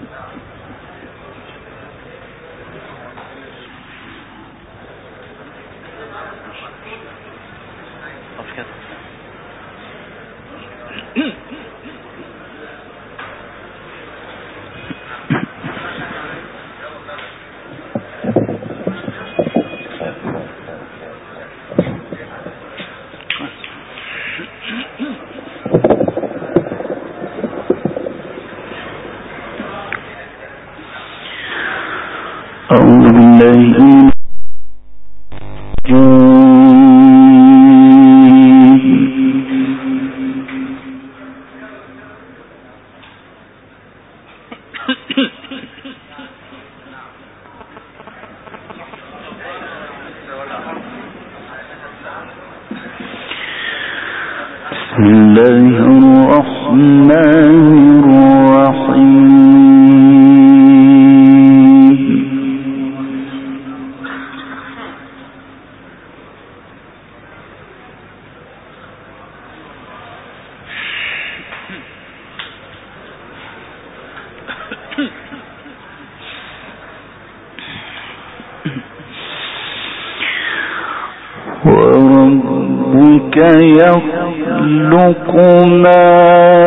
وربك يخلق ما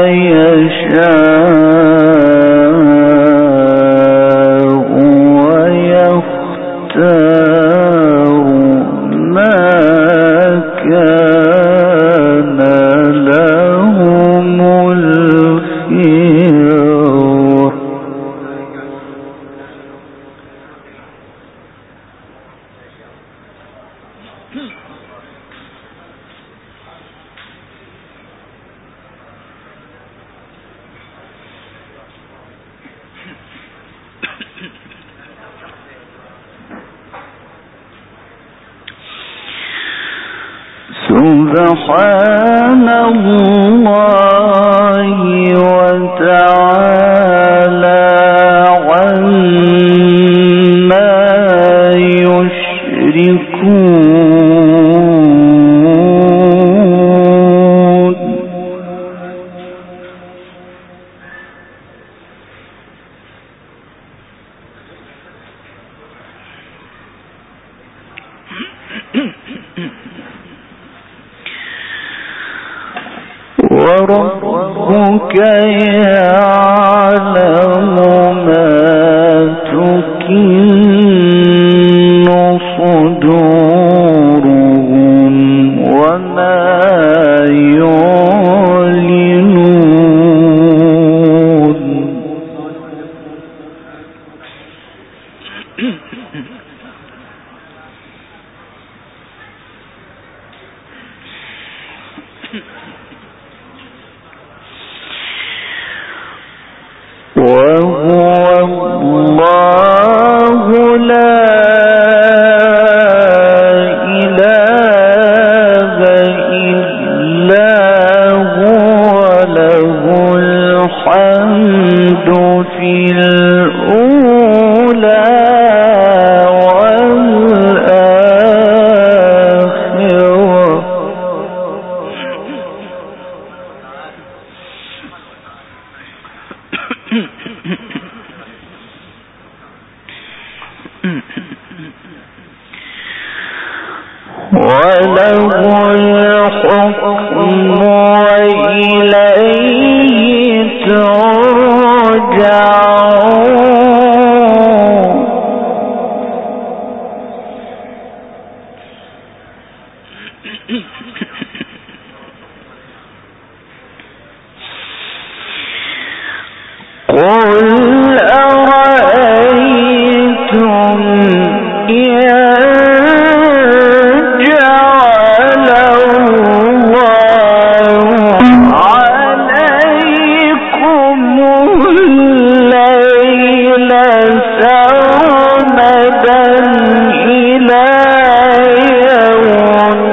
يشاء ويختار ما كان لهم الخيار. سبحان الله وتعالى عما يشركون. وربك يعلم ما تكن صدورهم وما يعلنون. وهو الله لا إله إلا هو له الحمد في الأولى والآخرة. وله الحكم وإليه ترجعون. قل أرأيتم إن جعل الله عليكم الليل سرمدا إلى يوم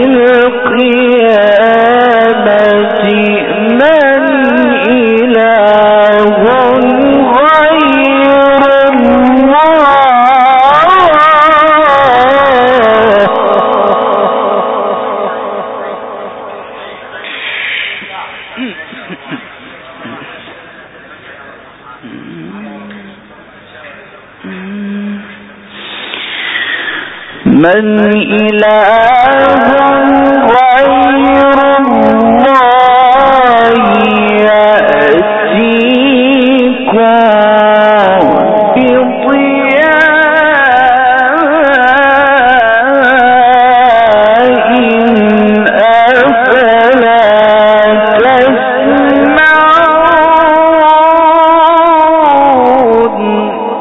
القيامة من إله غير الله من إله غير الله يأتيكم بضياء أفلا تسمعون.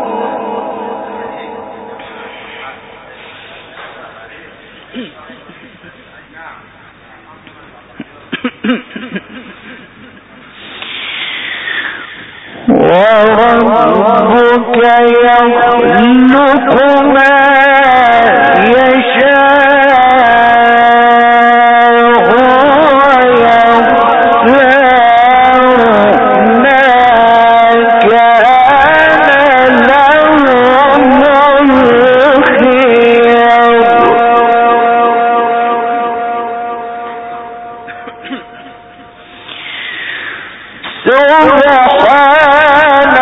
وربك يخلق ما يشاء ويختار ما كان لهم الخيار. سبحان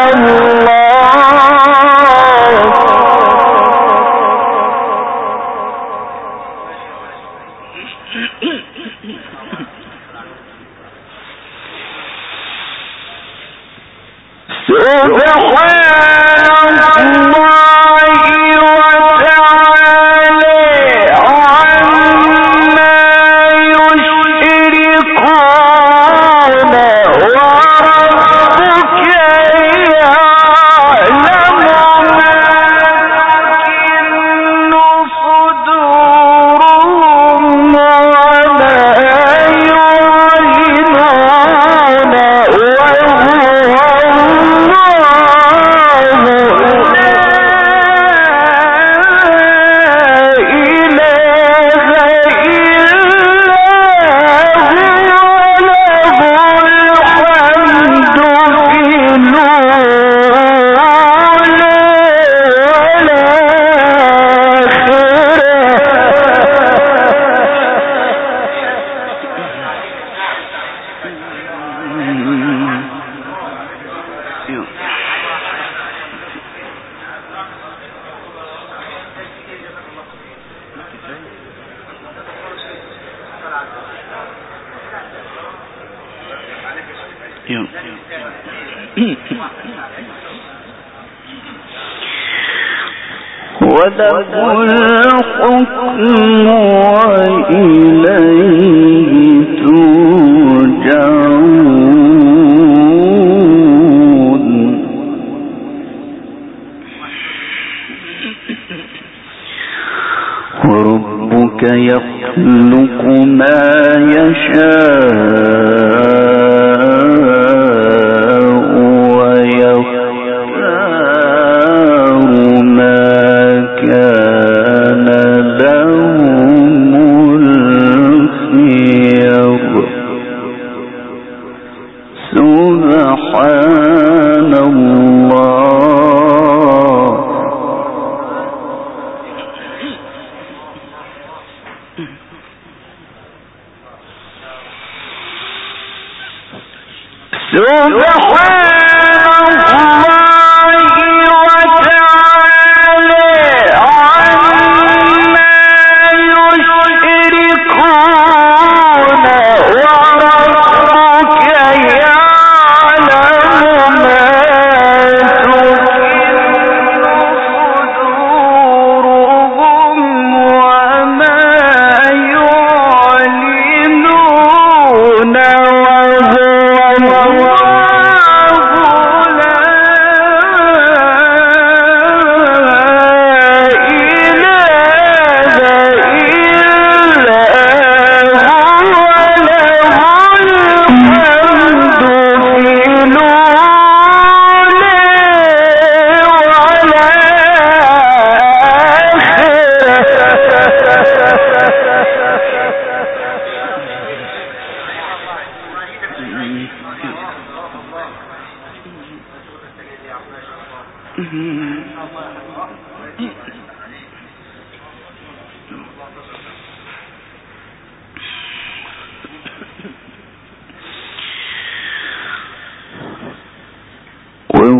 وله الحكم وإليه ترجعون. وربك يخلق ما يشاء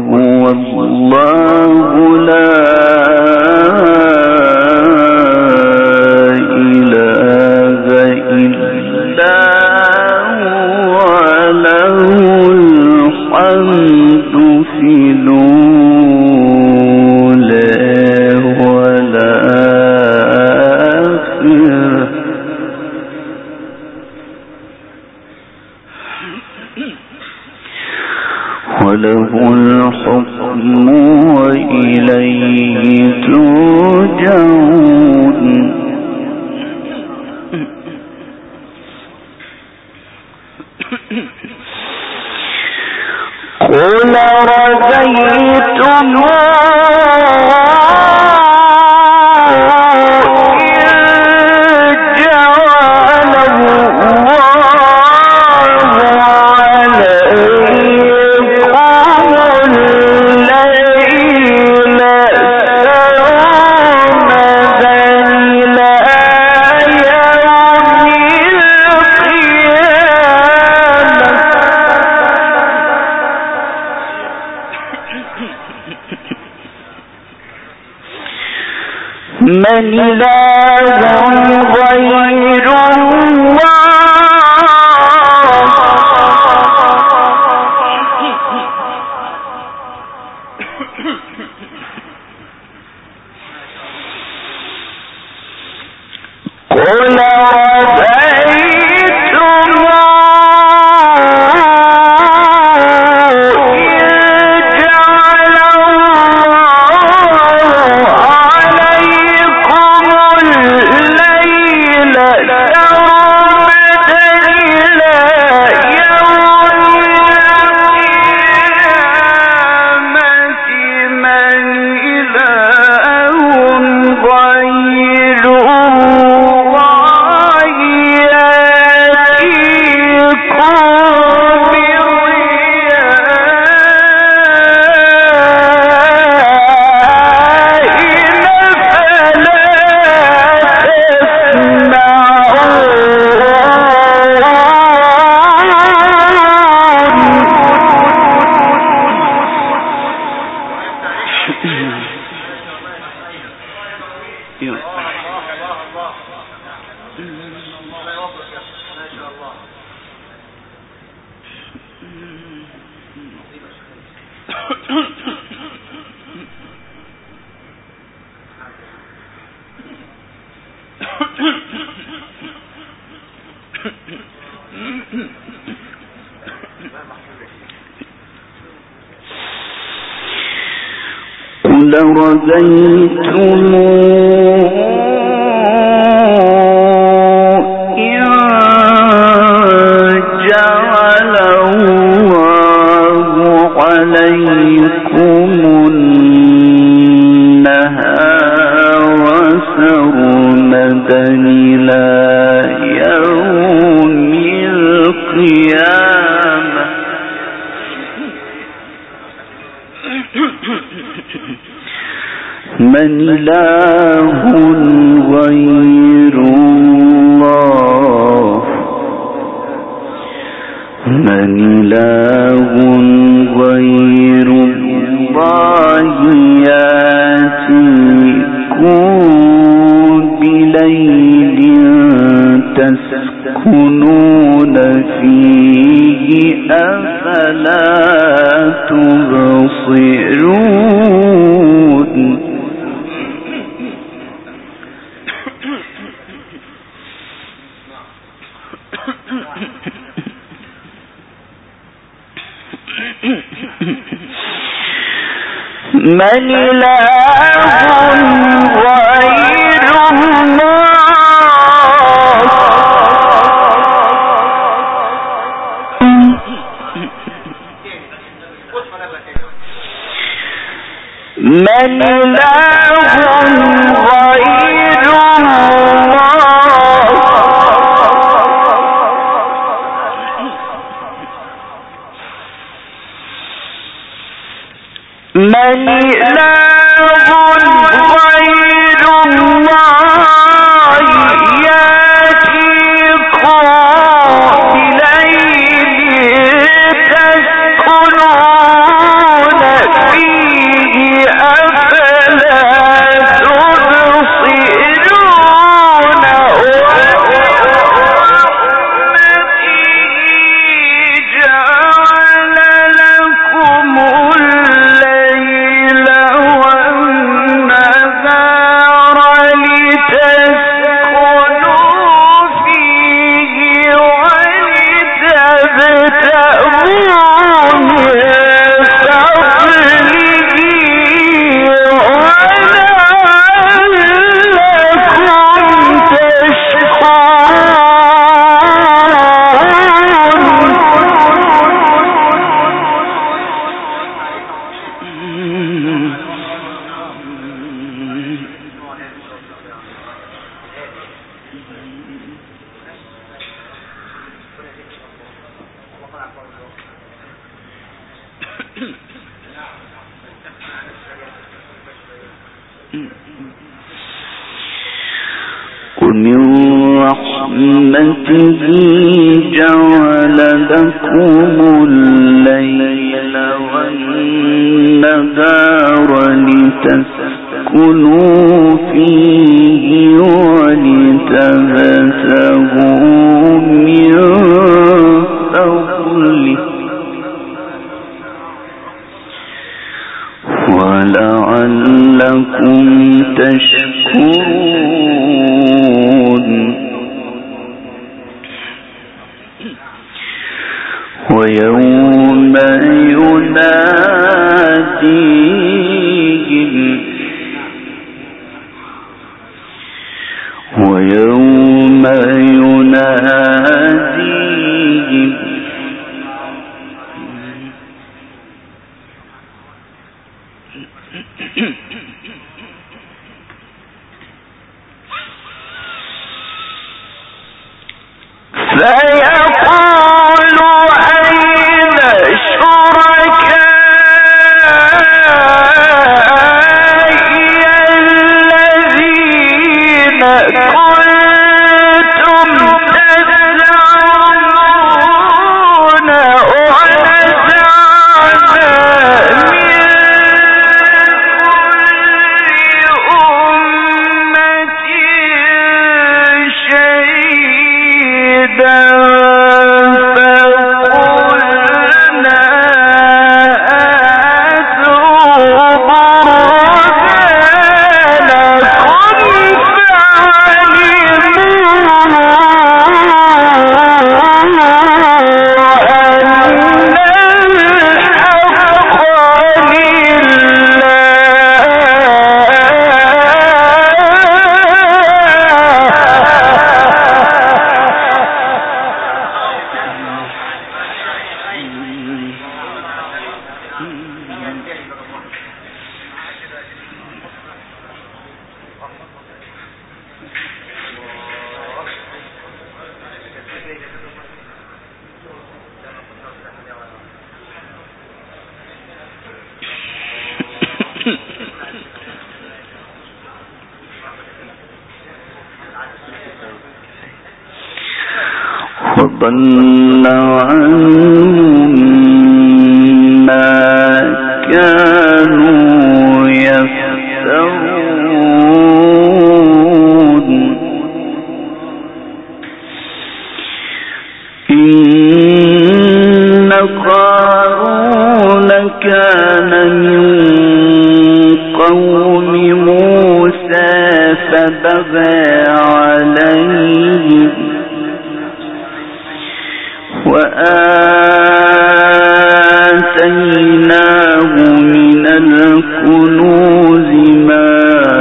وهو الله لا وله الحكم وإليه ترجعون قل رضيتم من إله غير قل رضيتم إن جعل الله عليكم النهار سرمدا إلى يوم القيامة من إله غير الله من إله غير الله يأتيكم بليل تسكنون فيه أفلا تبصرون من إله غير الله من إله غير من إله غير الله يأتيكم بليل تسكنون فيه أفلا تبصرون جعل لكم الليل والنهار لتسكنوا ومن رحمته جعل لكم الليل والنهار لتسكنوا فيه ولتبتغوا من فضله ولعلكم تشكرون ويوم يناديهم وضل عنهم ما كانوا يفترون إن قارون كان من قوم موسى فبغى عليهم وآتيناه من الكنوز ما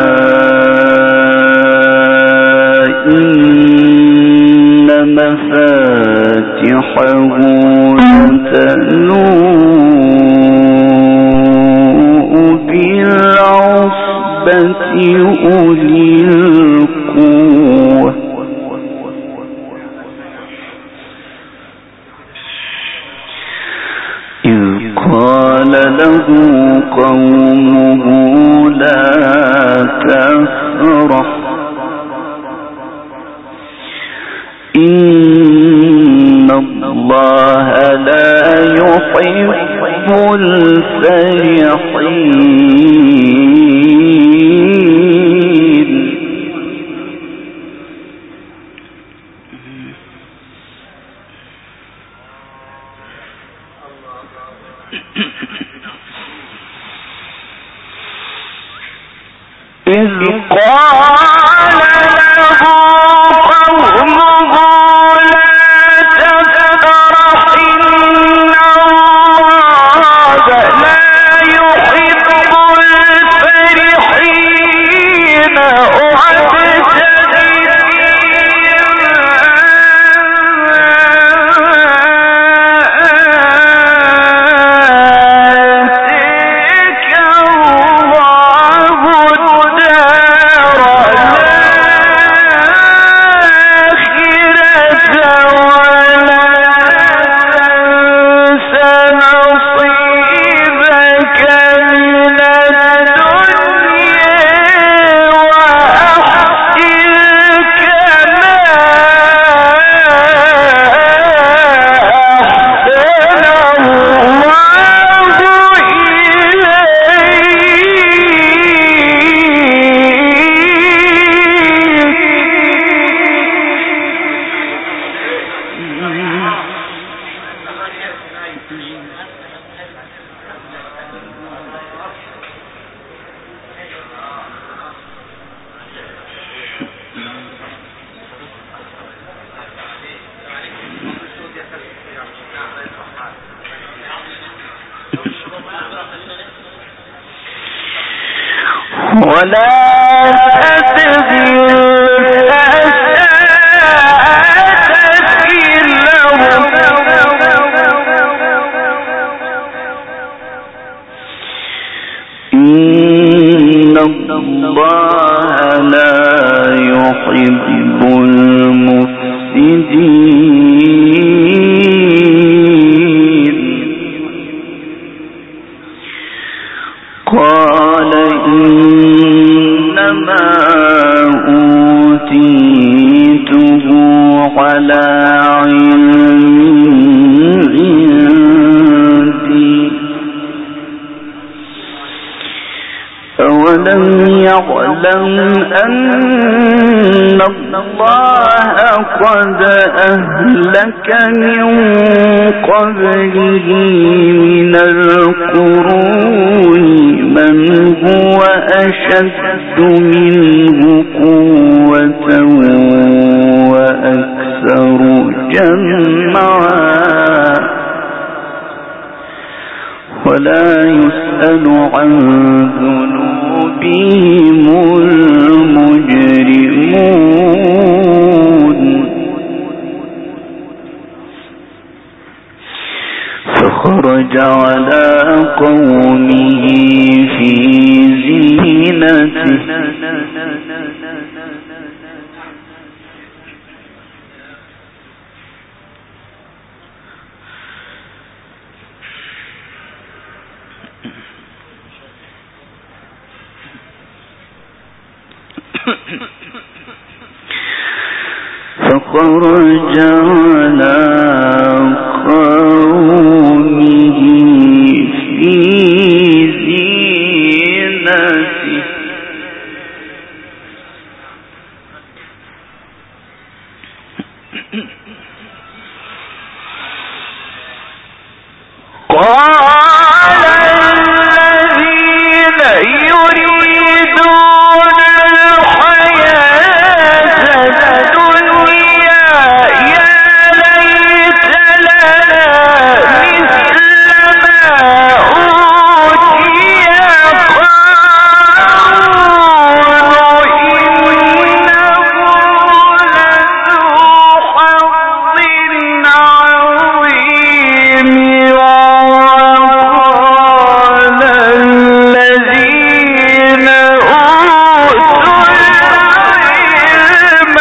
إن مفاتحه لتنوء بالعصبة أولي القوة قال له قومه لا تفرح إن الله لا يحب الفرحين إذ قال له قومه لا تفرح إن الله لا يحب الفرحين ولا إن الله لا يحب المفسدين قال إنما أوتيته على علم عندي أولم يعلم أن الله قد أهلك من قبله من القرون من هو أشد منه قوة وأكثر جمعا ولا يسأل عن ذنوبهم المجرمون فخرج على قومه في زينته فخرج على قومه في زينته قال الذين يريدون الحياة الدنيا يا ليت لنا مثل ما أوتي قارون إنه لذو حظ عظيم وقال الذين أوتوا العلم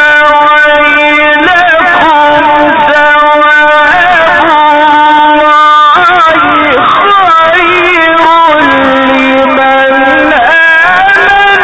ويلكم ثواب الله خير لمن آمن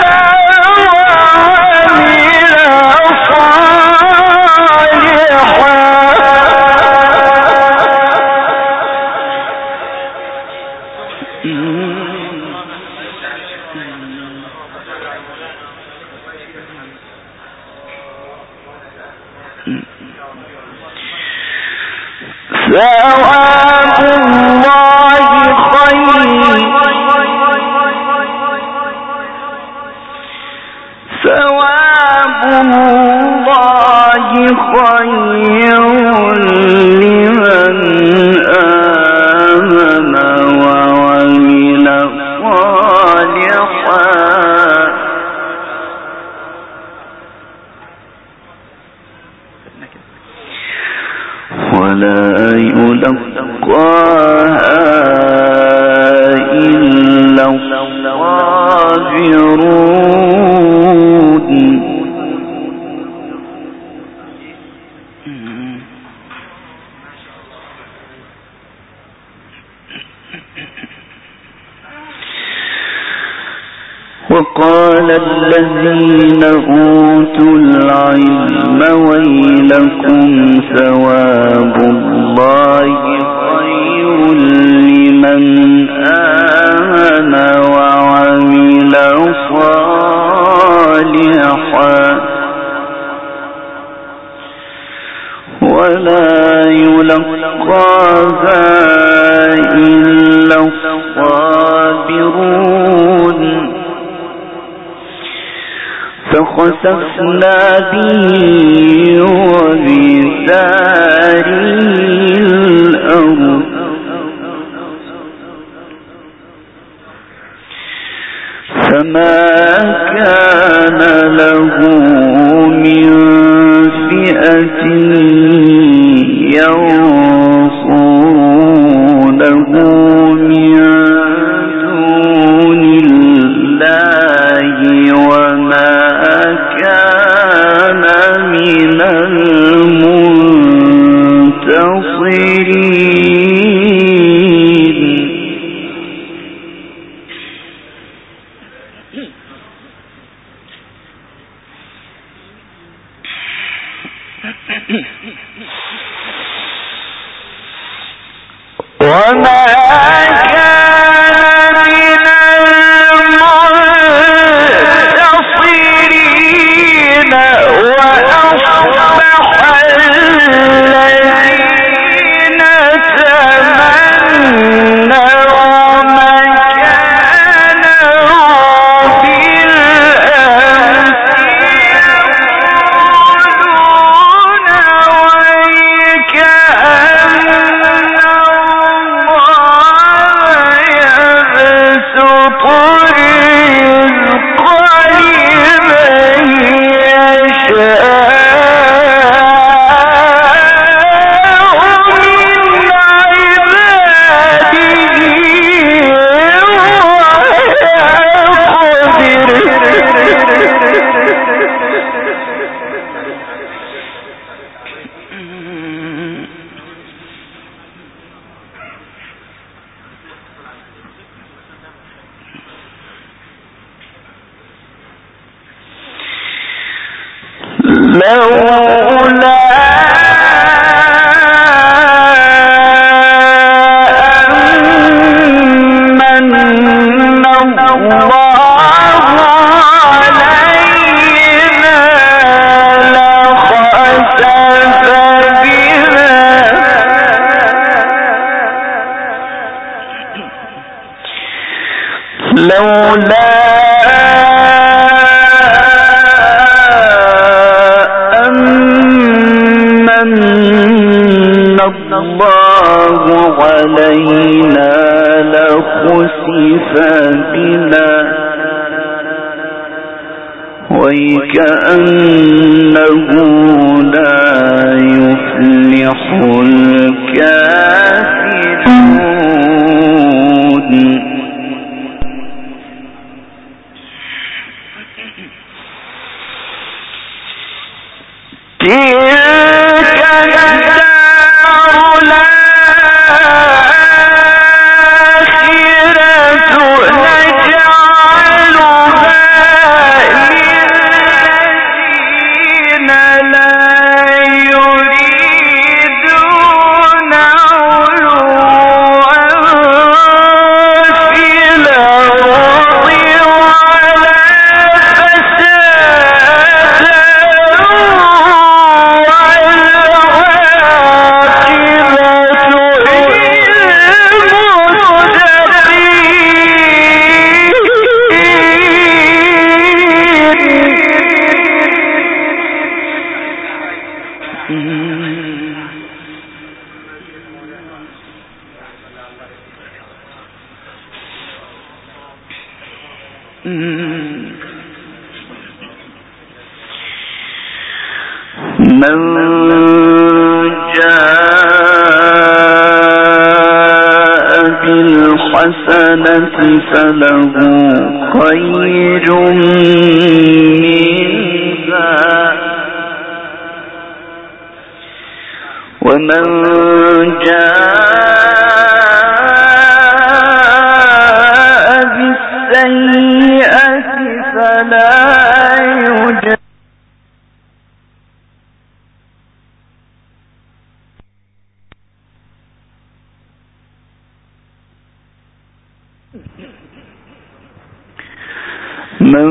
ثواب الله خير لمن آمن وعمل صالحا ولا يلقاها إلا الصابرون وقال الذين أوتوا العلم ويلكم ثواب الله خير لمن آمن وعمل صالحا ولا يلقاها فخسفنا به وبداره الأرض فما كان له من فئة ينصرونه من دون الله وما كان من المنتصرين. وما كان من المنتصرين وأصبح الذين تمنوا مكانه بالأمس يقولون لولا الله علينا لخسف بنا وكأنه لا يفلح الكافرون. من جاء بالحسنة فله خير منها ومن جاء بالسيئة فلا يجزى من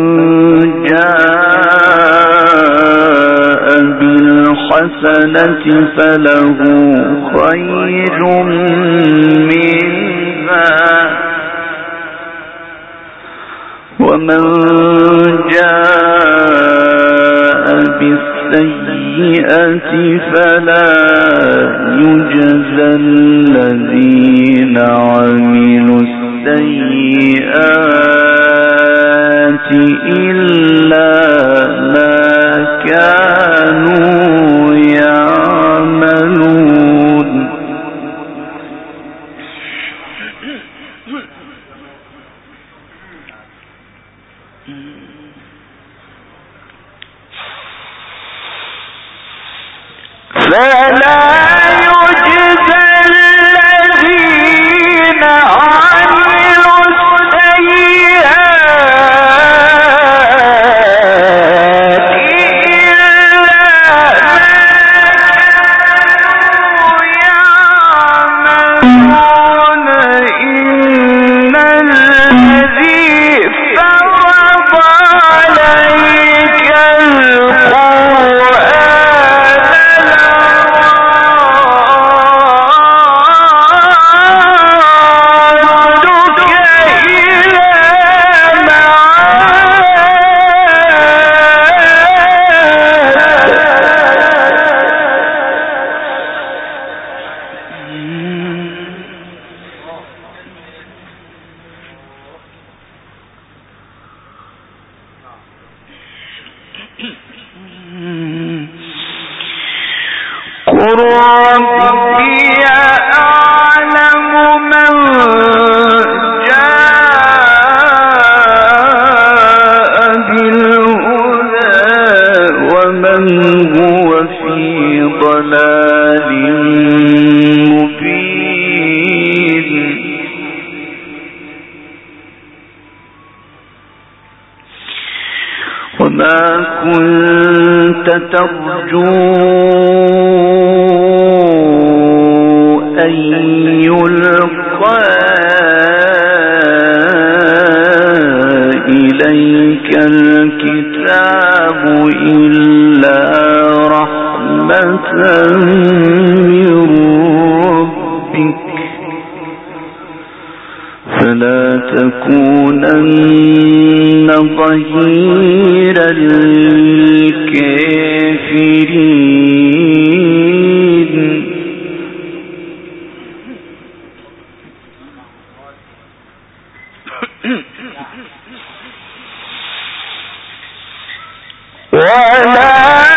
جاء بالحسنة فله خير منها ومن جاء فلا يجزى الذين عملوا السيئات إلا ما كانوا يعملون. فلا يجزى الذين عملوا السيئات إلا ما كانوا يعملون. إن الذي فرض عليك وما كنت ترجو أن يلقى إليك الكتاب إلا رحمة من ربك فلا تكونن ظهيرا للكافرين. ولا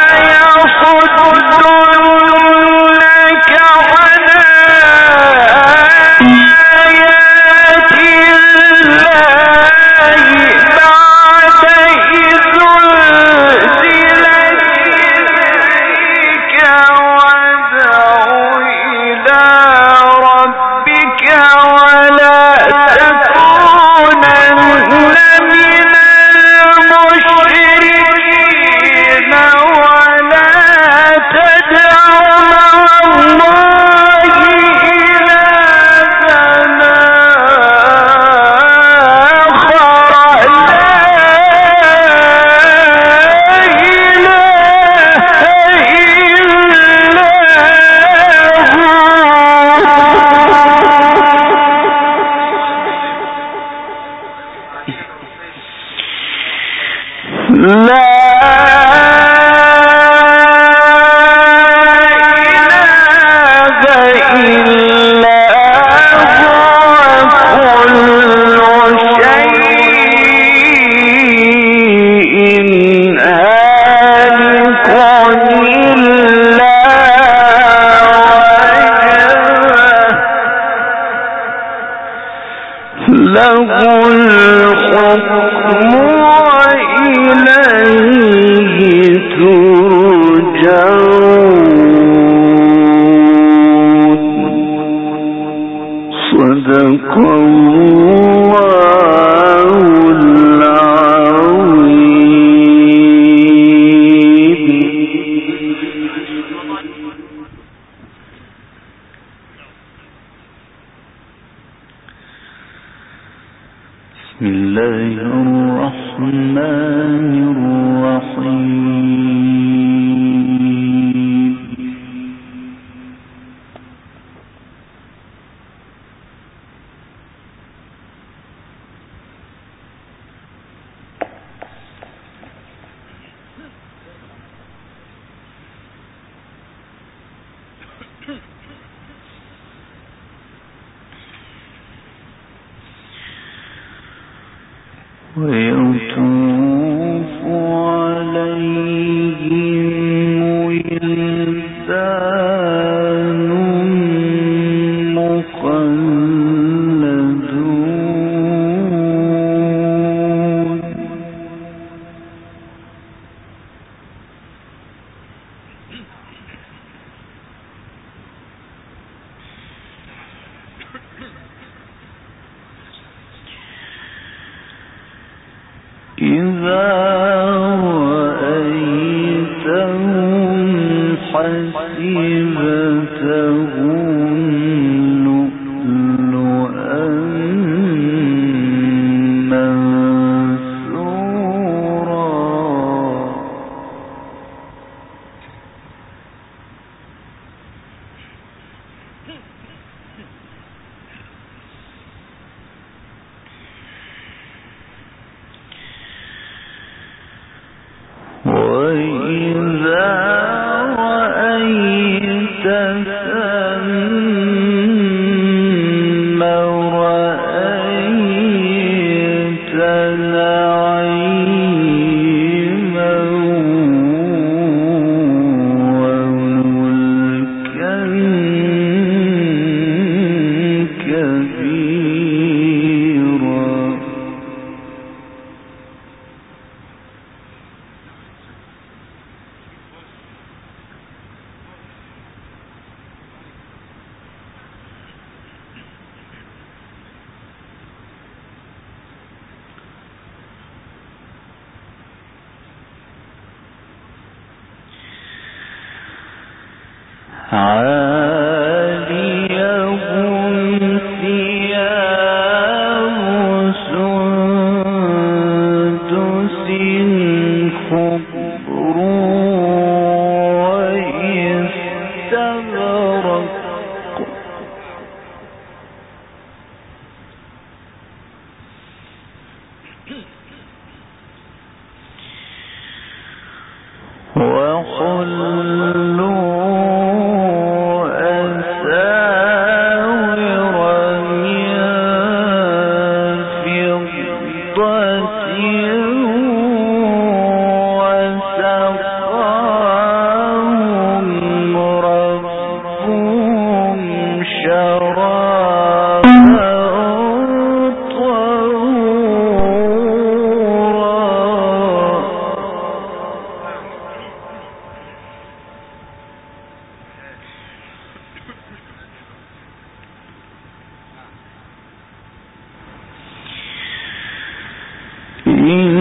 يصدنك عن آيات الله بعد إذ أنزلت إليك وادع إلى ربك ولا تكونن من المشركين ولا تدع مع الله إلها آخر لا بسم الله الرحمن الرحيم. ويطوف عليهم ولدان مخلدون إذا رأيتهم حسبتهم لؤلؤا منثورا وإذا رأيت ثم رأيت نعيما وملكا كبيرا عاليهم ثياب سندس خضر واستبرق وحلوا إن